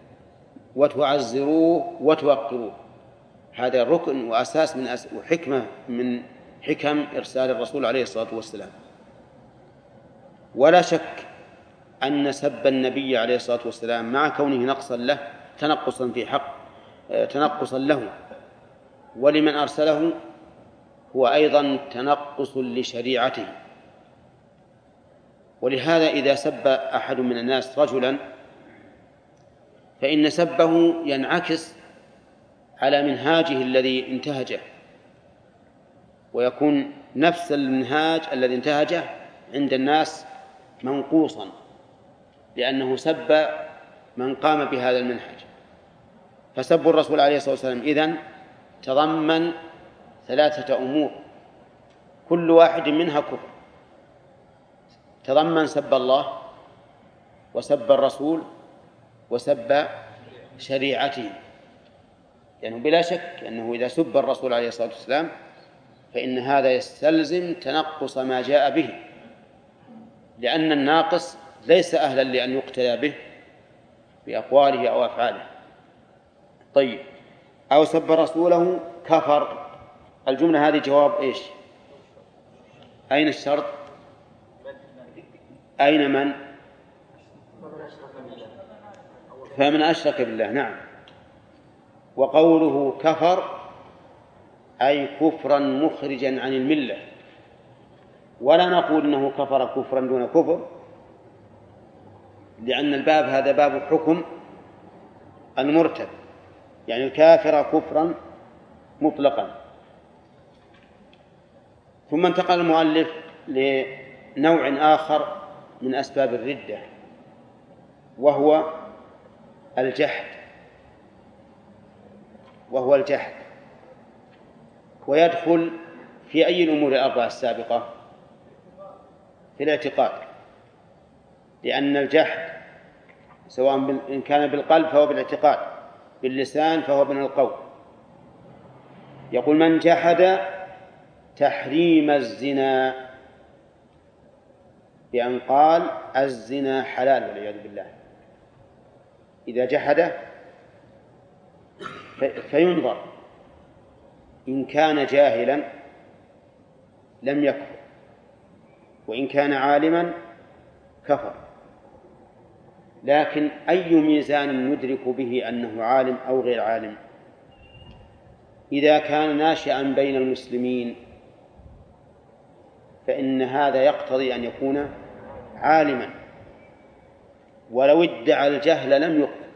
وتعزروه وتوقروه. هذا ركن وأساس من أس... وحكمة من حكم إرسال الرسول عليه الصلاة والسلام. ولا شك أن سب النبي عليه الصلاة والسلام مع كونه نقصا له تنقصا في حق تنقصا له ولمن أرسله هو أيضا تنقص لشريعته. ولهذا إذا سب أحد من الناس رجلا فإن سبه ينعكس على منهاجه الذي انتهجه، ويكون نفس المنهاج الذي انتهجه عند الناس منقوصا، لأنه سب من قام بهذا المنهج. فسب الرسول عليه الصلاة والسلام إذن تضمن ثلاثة أمور كل واحد منها كفر. تضمن سب الله وسب الرسول وسب شريعته، يعني بلا شك أنه إذا سب الرسول عليه الصلاة والسلام فإن هذا يستلزم تنقص ما جاء به، لأن الناقص ليس أهلا لأن يقتدى به بأقواله أو أفعاله. طيب، أو سب رسوله كفر. الجملة هذه جواب إيش؟ أين الشرط؟ أين من؟ فمن أشرك بالله. نعم. وقوله كفر أي كفرا مخرجا عن الملة، ولا نقول إنه كفر كفرا دون كفر، لأن الباب هذا باب حكم المرتد، يعني الكافر كفرا مطلقا. ثم انتقل المؤلف لنوع آخر من أسباب الردة، وهو الجحد وهو الجحد ويدخل في أي الأمور الأربعة السابقة؟ في الاعتقاد، لأن الجحد سواء إن كان بالقلب فهو بالاعتقاد، باللسان فهو من القول. يقول: من جحد تحريم الزنا بأن قال الزنا حلال والعياذ بالله، إذا جحد فينظر، إن كان جاهلا لم يكفر، وإن كان عالما كفر. لكن أي ميزان ندرك به أنه عالم أو غير عالم؟ إذا كان ناشئا بين المسلمين فإن هذا يقتضي أن يكون عالما، ولو ادعى الجهل لم يقبل،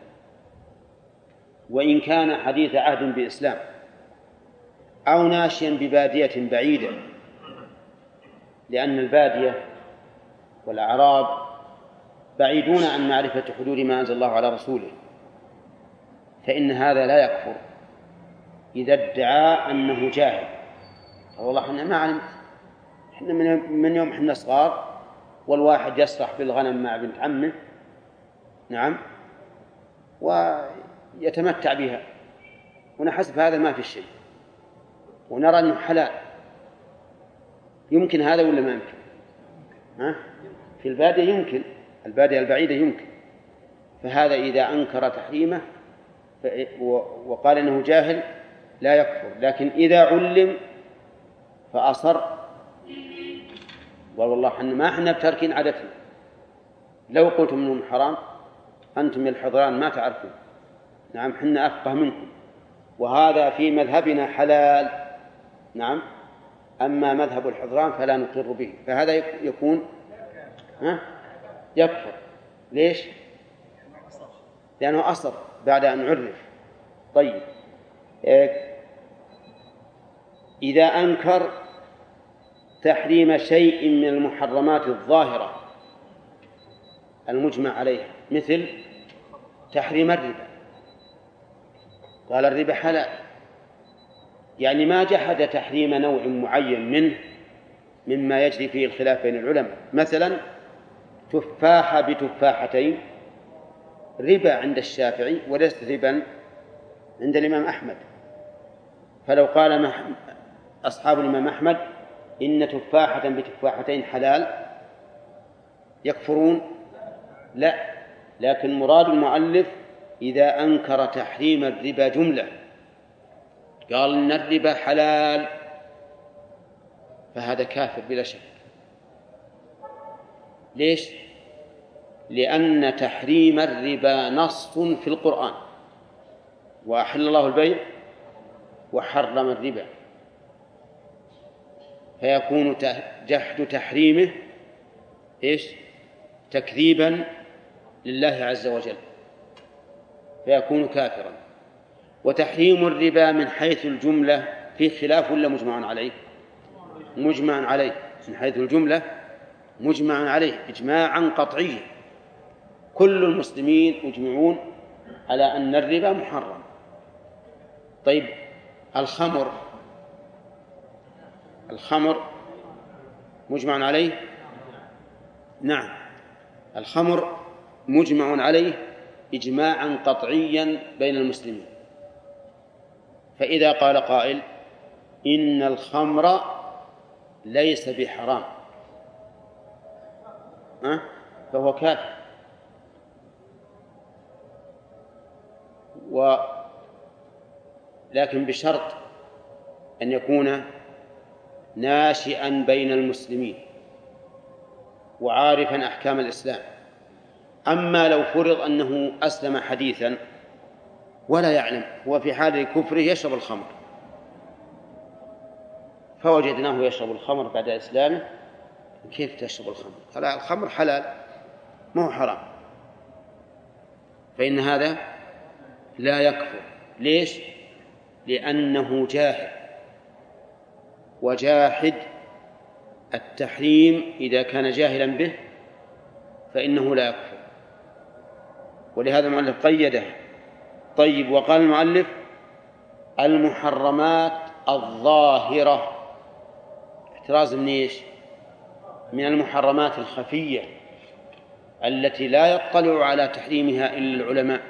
وإن كان حديث عهد بإسلام، أو ناشئا ببادية بعيدة، لأن البادية والأعراب بعيدون عن معرفة حدود ما أنزل الله على رسوله، فإن هذا لا يكفر إذا ادعى أنه جاهل. والله إحنا ما علمت، إحنا من يوم إحنا صغار والواحد يسرح بالغنم مع بنت عمه، نعم، ويتمتع بها ونحسب هذا ما في شيء ونرى أنه حلال. يمكن هذا ولا ما يمكن؟ ها؟ في البادية يمكن، البادية البعيدة يمكن. فهذا إذا أنكر تحريمه وقال إنه جاهل لا يكفر. لكن إذا علم فأصر والله حنا ما حنا بتركين عادتنا، لو قلتم منهم حرام أنتم من الحضران ما تعرفون، نعم حنا أفقه منكم، وهذا في مذهبنا حلال، نعم، أما مذهب الحضران فلا نقر به، فهذا يكون ها يكفر. ليش؟ لأنه أصر بعد أن عرف. طيب إذا أنكر تحريم شيء من المحرمات الظاهرة المجمع عليها، مثل تحريم الربا، قال الربا حلال، يعني ما جحد تحريم نوع معين منه مما يجري فيه الخلاف بين العلماء. مثلا تفاحة بتفاحتين ربا عند الشافعي وليست ربا عند الإمام أحمد، فلو قال أصحاب الإمام أحمد إن تفاحة بتفاحتين حلال يكفرون؟ لا، لكن مراد المؤلف إذا أنكر تحريم الربا جملة، قال إن الربا حلال، فهذا كافر بلا شك. ليش؟ لأن تحريم الربا نص في القرآن، وأحل الله البيع وحرم الربا، فيكون جحد تحريمه إيش؟ تكذيبا لله عز وجل، فيكون كافرا. وتحريم الربا من حيث الجملة في خلاف ولا مجمع عليه؟ مجمع عليه، من حيث الجملة مجمع عليه إجماعا قطعيا، كل المسلمين يجمعون على أن الربا محرم. طيب الخمر، الخمر مجمع عليه؟ نعم، الخمر مجمع عليه إجماعا قطعيا بين المسلمين. فإذا قال قائل إن الخمر ليس بحرام أه؟ فهو كافر. و لكن بشرط أن يكون ناشئا بين المسلمين وعارفا أحكام الإسلام. أما لو فرض أنه أسلم حديثا ولا يعلم، هو في حال كفره يشرب الخمر، فوجدناه يشرب الخمر بعد إسلامه، كيف تشرب الخمر؟ قال الخمر حلال ما هو حرام، فإن هذا لا يكفر. ليش؟ لأنه جاهل، وجاحد التحريم إذا كان جاهلا به فإنه لا يكفر، ولهذا المؤلف قيده. طيب وقال المؤلف المحرمات الظاهرة، احتراز من ايش؟ من المحرمات الخفية التي لا يطلع على تحريمها إلا العلماء،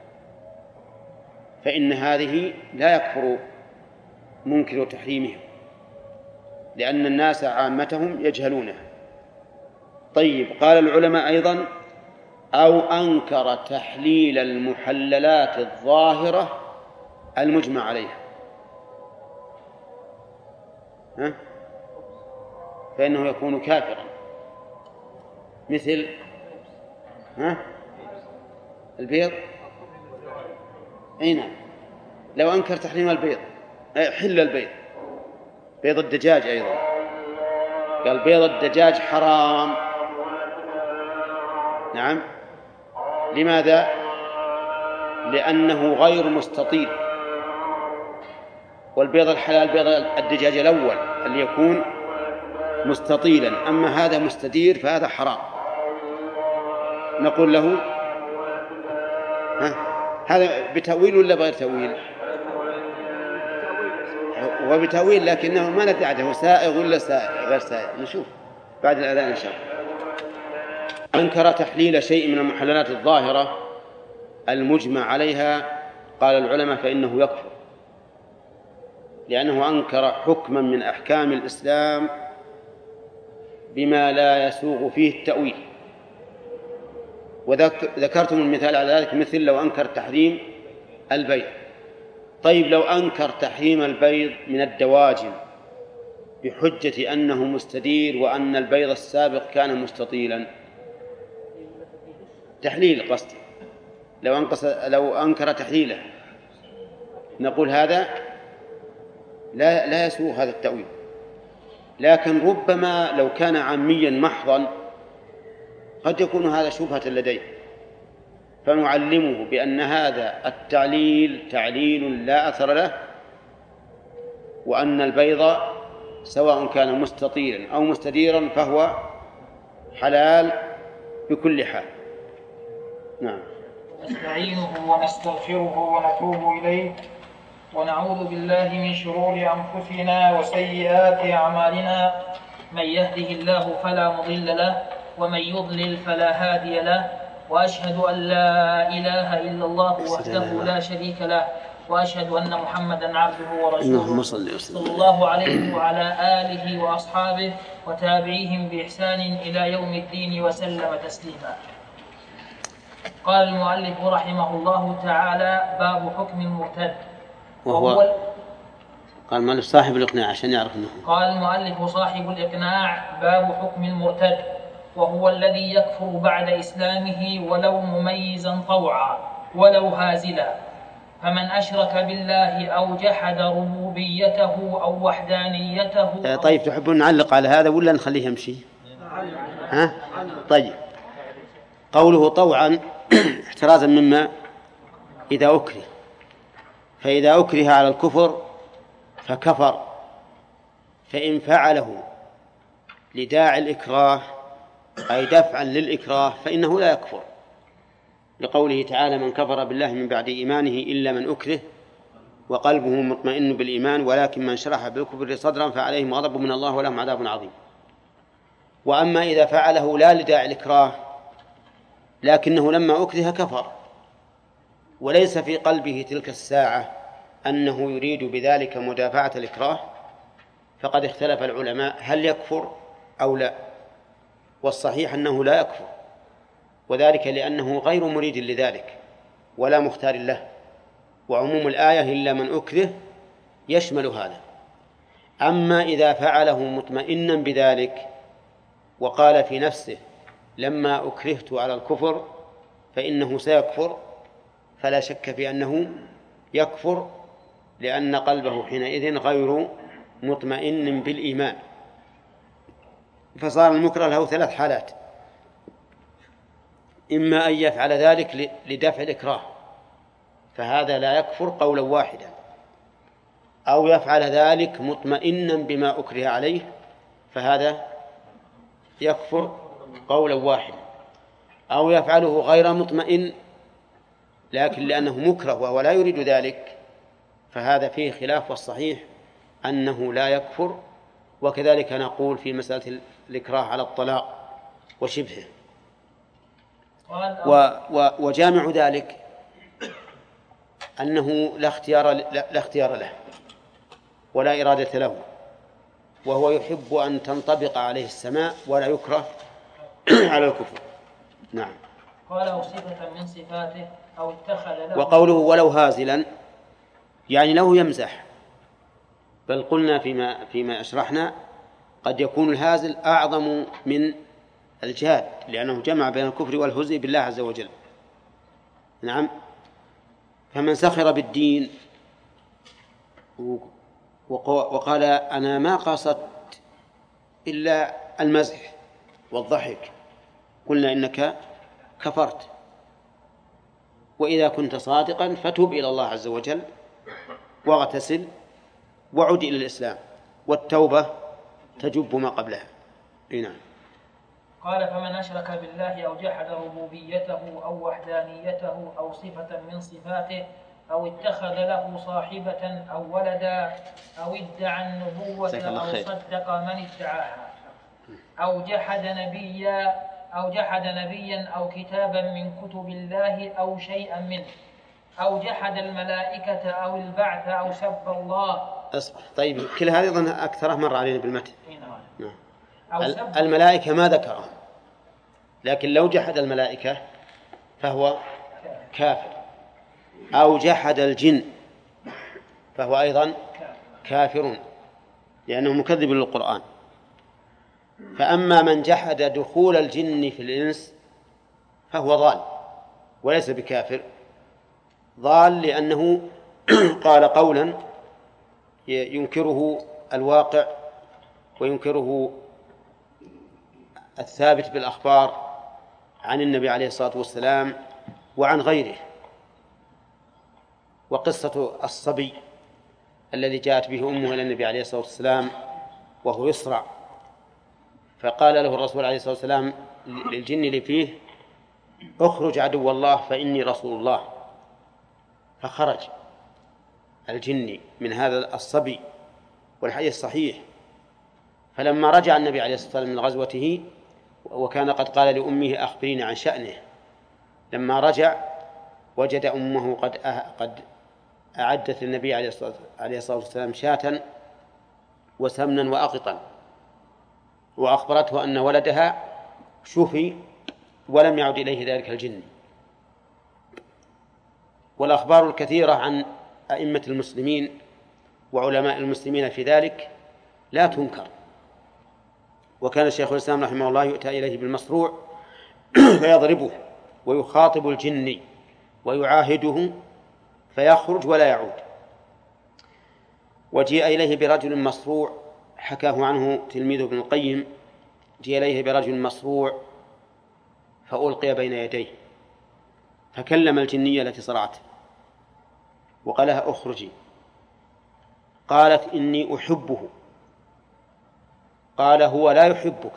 فإن هذه لا يكفر منكر تحريمها لأن الناس عامتهم يجهلونها. طيب قال العلماء أيضا أو أنكر تحليل المحللات الظاهرة المجمع عليها، ها؟ فإنه يكون كافرا، مثل ها؟ البيض. أي نعم، لو أنكر تحريم البيض حل البيض، بيض الدجاج أيضا، قال بيض الدجاج حرام. نعم، لماذا؟ لأنه غير مستطيل، والبيض الحلال بيض الدجاج الأول اللي يكون مستطيلا، أما هذا مستدير فهذا حرام. نقول له ها هذا بتأويل ولا بغير تأويل؟ هو بتأويل، لكنه ما ندري عده سائغ ولا سائغ غير سائغ، نشوف بعد الأذان إن شاء الله. أنكر تحليل شيء من المحللات الظاهرة المجمع عليها، قال العلماء فإنه يكفر، لأنه أنكر حكما من أحكام الإسلام بما لا يسوغ فيه التأويل. وذكرتم المثال على ذلك، مثل لو أنكر تحريم البيض. طيب لو أنكر تحريم البيض من الدواجن بحجة أنه مستدير وأن البيض السابق كان مستطيلا، تحليل قصدي، لو أنقص لو أنكر تحليله نقول هذا لا لا يسوغ هذا التأويل. لكن ربما لو كان عاميا محضا قد يكون هذا شبهة لديه، فنعلمه بأن هذا التعليل تعليل لا أثر له، وأن البيض سواء كان مستطيلا أو مستديرا فهو حلال بكل حال. نعم. نستعينه ونستغفره ونتوب إليه ونعوذ بالله من شرور أنفسنا وسيئات أعمالنا، من يهده الله فلا مضل له ومن يضلل فلا هادي له، وأشهد أن لا إله إلا الله وحده لا شريك له، وأشهد أن محمدا عبده ورسوله صلى الله عليه وعلى آله وأصحابه وتابعيهم بإحسان إلى يوم الدين وسلم تسليما. قال المؤلف رحمه الله تعالى: باب حكم المرتد. وهو قال المؤلف صاحب الإقناع عشان يعرف أنه قال المؤلف صاحب الإقناع: باب حكم المرتد، وهو الذي يكفر بعد إسلامه ولو مميزا طوعا ولو هازلا، فمن أشرك بالله أو جحد ربوبيته أو وحدانيته. طيب تحبون نعلق على هذا ولا نخليه يمشي؟ ها؟ طيب. قوله طوعا احترازا مما إذا أكره، فإذا أكره على الكفر فكفر، فإن فعله لداعي الإكراه أي دفعا للإكراه فإنه لا يكفر، لقوله تعالى: من كفر بالله من بعد إيمانه إلا من أكره وقلبه مطمئن بالإيمان ولكن من شرح بالكفر صدرا فعليهم غضب من الله ولهم عذاب عظيم. وأما إذا فعله لا لداعي الإكراه لكنه لما أكره كفر، وليس في قلبه تلك الساعة أنه يريد بذلك مدافعة الإكراه، فقد اختلف العلماء هل يكفر أو لا، والصحيح أنه لا يكفر، وذلك لأنه غير مريد لذلك ولا مختار له، وعموم الآية إلا من أكره يشمل هذا. أما إذا فعله مطمئنا بذلك وقال في نفسه لما أكرهت على الكفر فإنه سيكفر، فلا شك في أنه يكفر، لأن قلبه حينئذ غير مطمئن بالإيمان. فصار المكره له ثلاث حالات: إما أن يفعل ذلك لدفع الإكراه فهذا لا يكفر قولا واحدا، أو يفعل ذلك مطمئنا بما أكره عليه فهذا يكفر قولا واحدا، أو يفعله غير مطمئن لكن لأنه مكره وهو لا يريد ذلك فهذا فيه خلاف، والصحيح أنه لا يكفر. وكذلك نقول في مسألة الإكراه على الطلاق وشبهه. و و وجامع ذلك أنه لا اختيار, لا اختيار له ولا إرادة له، وهو يحب أن تنطبق عليه السماء ولا يكره على الكفر. نعم. قال: أو صفة من صفاته أو اتخذ له. وقوله ولو هازلا يعني له يمزح، بل قلنا فيما, فيما أشرحنا قد يكون الهازل أعظم من الجهاد، لأنه جمع بين الكفر والهزء بالله عز وجل. نعم. فمن سخر بالدين وقال أنا ما قصدت إلا المزح والضحك، قلنا إنك كفرت، وإذا كنت صادقا فتوب إلى الله عز وجل واغتسل وعد إلى الإسلام، والتوبة تجب ما قبلها. نعم. قال فمن أشرك بالله أو جحد ربوبيته أو وحدانيته أو صفة من صفاته أو اتخذ له صاحبة أو ولدا أو ادعى النبوة أو صدق من ادعاها أو جحد نبيا أو جحد نبيا أو كتابا من كتب الله أو شيئا منه أو جحد الملائكة أو البعث أو سب الله. أصبح. طيب كل هذه أظن أكثرها مر علينا بالمتن. نعم. الملائكة ما ذكرهم، لكن لو جحد الملائكة فهو كافر، أو جحد الجن فهو أيضا كافر لأنه مكذب للقرآن. فأما من جحد دخول الجن في الإنس فهو ضال وليس بكافر، ضال لأنه قال قولا ينكره الواقع وينكره الثابت بالأخبار عن النبي عليه الصلاة والسلام وعن غيره. وقصة الصبي الذي جاءت به أمه إلى النبي عليه الصلاة والسلام وهو يصرع، فقال له الرسول عليه الصلاة والسلام للجن اللي فيه: اخرج عدو الله فإني رسول الله. فخرج الجن من هذا الصبي، والحديث صحيح. فلما رجع النبي عليه الصلاة والسلام من غزوته وكان قد قال لأمه: أخبريني عن شأنه، لما رجع وجد أمه قد قد أعدت للنبي عليه الصلاة والسلام شاة وسمنا وأقطا، وأخبرته أن ولدها شفي ولم يعد إليه ذلك الجن. والأخبار الكثيرة عن أئمة المسلمين وعلماء المسلمين في ذلك لا تنكر. وكان الشيخ الإسلام رحمه الله يؤتى إليه بالمصروع فيضربه ويخاطب الجن ويعاهده فيخرج ولا يعود. وجيء إليه برجل مصروع حكاه عنه تلميذ ابن القيم، جيء إليه برجل مصروع فألقي بين يديه فكلم الجنية التي صرعته وقال لها: اخرجي. قالت: إني أحبه. قال: هو لا يحبك.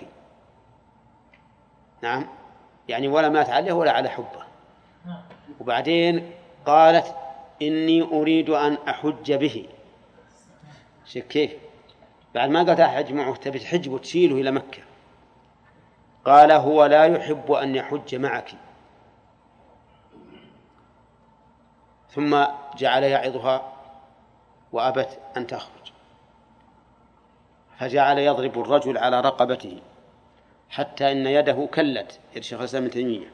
نعم، يعني ولا مات عليه ولا على حبه. وبعدين قالت: إني أريد أن أحج به. شوف كيف بعد ما قالت أحج معه تبي تحج وتشيله إلى مكة. قال: هو لا يحب أن يحج معك. ثم جعل يعظها وأبت أن تخرج، فجعل يضرب الرجل على رقبته حتى إن يده كلت، يد شيخ الإسلام ابن تيمية.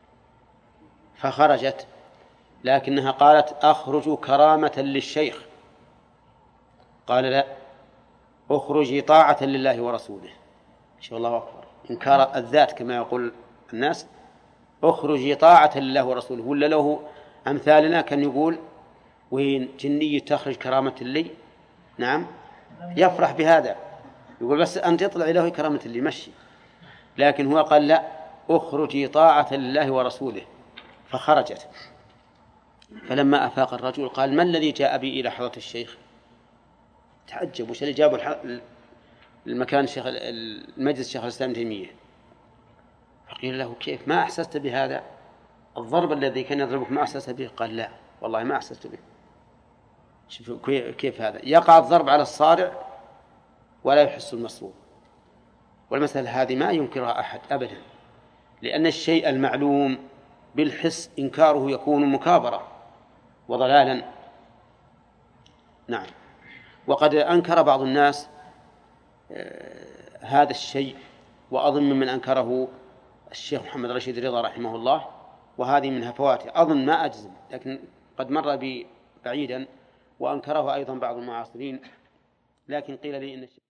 فخرجت، لكنها قالت: أخرج كرامة للشيخ. قال: لا، أخرجي طاعة لله ورسوله. شاء الله أكبر، إنكار الذات كما يقول الناس. أخرجي طاعة لله ورسوله. ولا له أمثالنا كان يقول: وين جنية تخرج كرامة لي؟ نعم، يفرح بهذا، يقول بس أن تطلع له كرامة لي مشي. لكن هو قال: لا، أخرجي طاعة لله ورسوله. فخرجت. فلما أفاق الرجل قال: ما الذي جاء بي إلى حضرة الشيخ؟ تعجب، وش اللي جابوا المكان الشيخ المجلس شيخ الإسلام تيمية؟ فقيل له: كيف ما أحسست بهذا؟ الضرب الذي كان يضربك ما أحسست به؟ قال: لا والله ما أحسست به. شوفوا كيف هذا، يقع الضرب على الصارع ولا يحس المصروف. والمسألة هذه ما ينكرها أحد أبدا، لأن الشيء المعلوم بالحس إنكاره يكون مكابرة وضلالا. نعم. وقد أنكر بعض الناس هذا الشيء، وأظن من أنكره الشيخ محمد رشيد رضا رحمه الله، وهذه من هفواته، أظن ما أجزم، لكن قد مر بي بعيدا. وأنكره أيضا بعض المعاصرين، لكن قيل لي إن